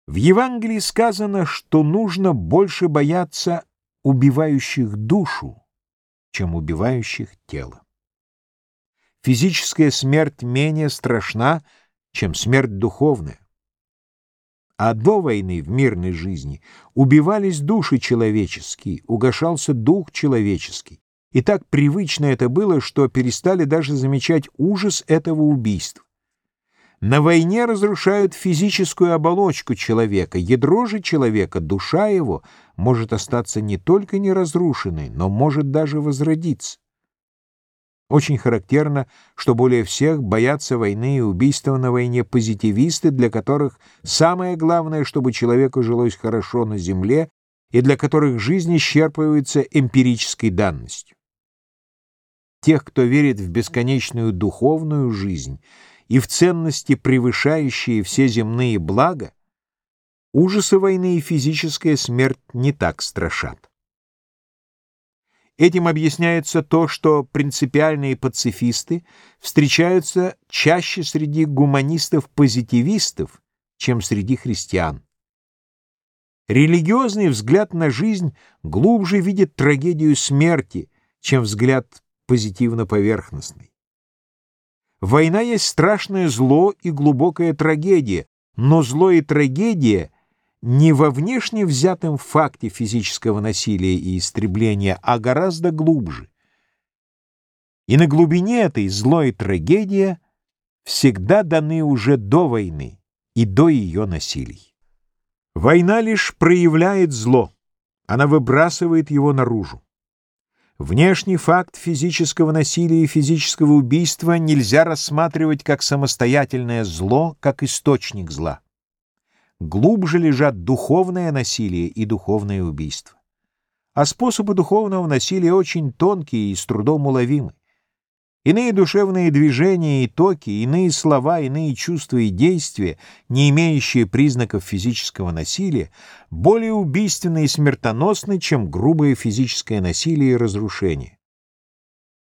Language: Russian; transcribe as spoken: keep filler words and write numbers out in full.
В Евангелии сказано, что нужно больше бояться убивающих душу, чем убивающих тело. Физическая смерть менее страшна, чем смерть духовная. А до войны в мирной жизни убивались души человеческие, угошался дух человеческий. И так привычно это было, что перестали даже замечать ужас этого убийства. На войне разрушают физическую оболочку человека, ядро же человека, душа его, может остаться не только неразрушенной, но может даже возродиться. Очень характерно, что более всех боятся войны и убийства на войне позитивисты, для которых самое главное, чтобы человеку жилось хорошо на земле, и для которых жизнь исчерпывается эмпирической данностью. Тех, кто верит в бесконечную духовную жизнь и в ценности, превышающие все земные блага, ужасы войны и физическая смерть не так страшат. Этим объясняется то, что принципиальные пацифисты встречаются чаще среди гуманистов-позитивистов, чем среди христиан. Религиозный взгляд на жизнь глубже видит трагедию смерти, чем взгляд позитивно-поверхностный. Война есть страшное зло и глубокая трагедия, но зло и трагедия не во внешне взятом факте физического насилия и истребления, а гораздо глубже. И на глубине этой зло и трагедия всегда даны уже до войны и до ее насилий. Война лишь проявляет зло, она выбрасывает его наружу. Внешний факт физического насилия и физического убийства нельзя рассматривать как самостоятельное зло, как источник зла. Глубже лежат духовное насилие и духовное убийство. А способы духовного насилия очень тонкие и с трудом уловимы. Иные душевные движения и токи, иные слова, иные чувства и действия, не имеющие признаков физического насилия, более убийственны и смертоносны, чем грубое физическое насилие и разрушение.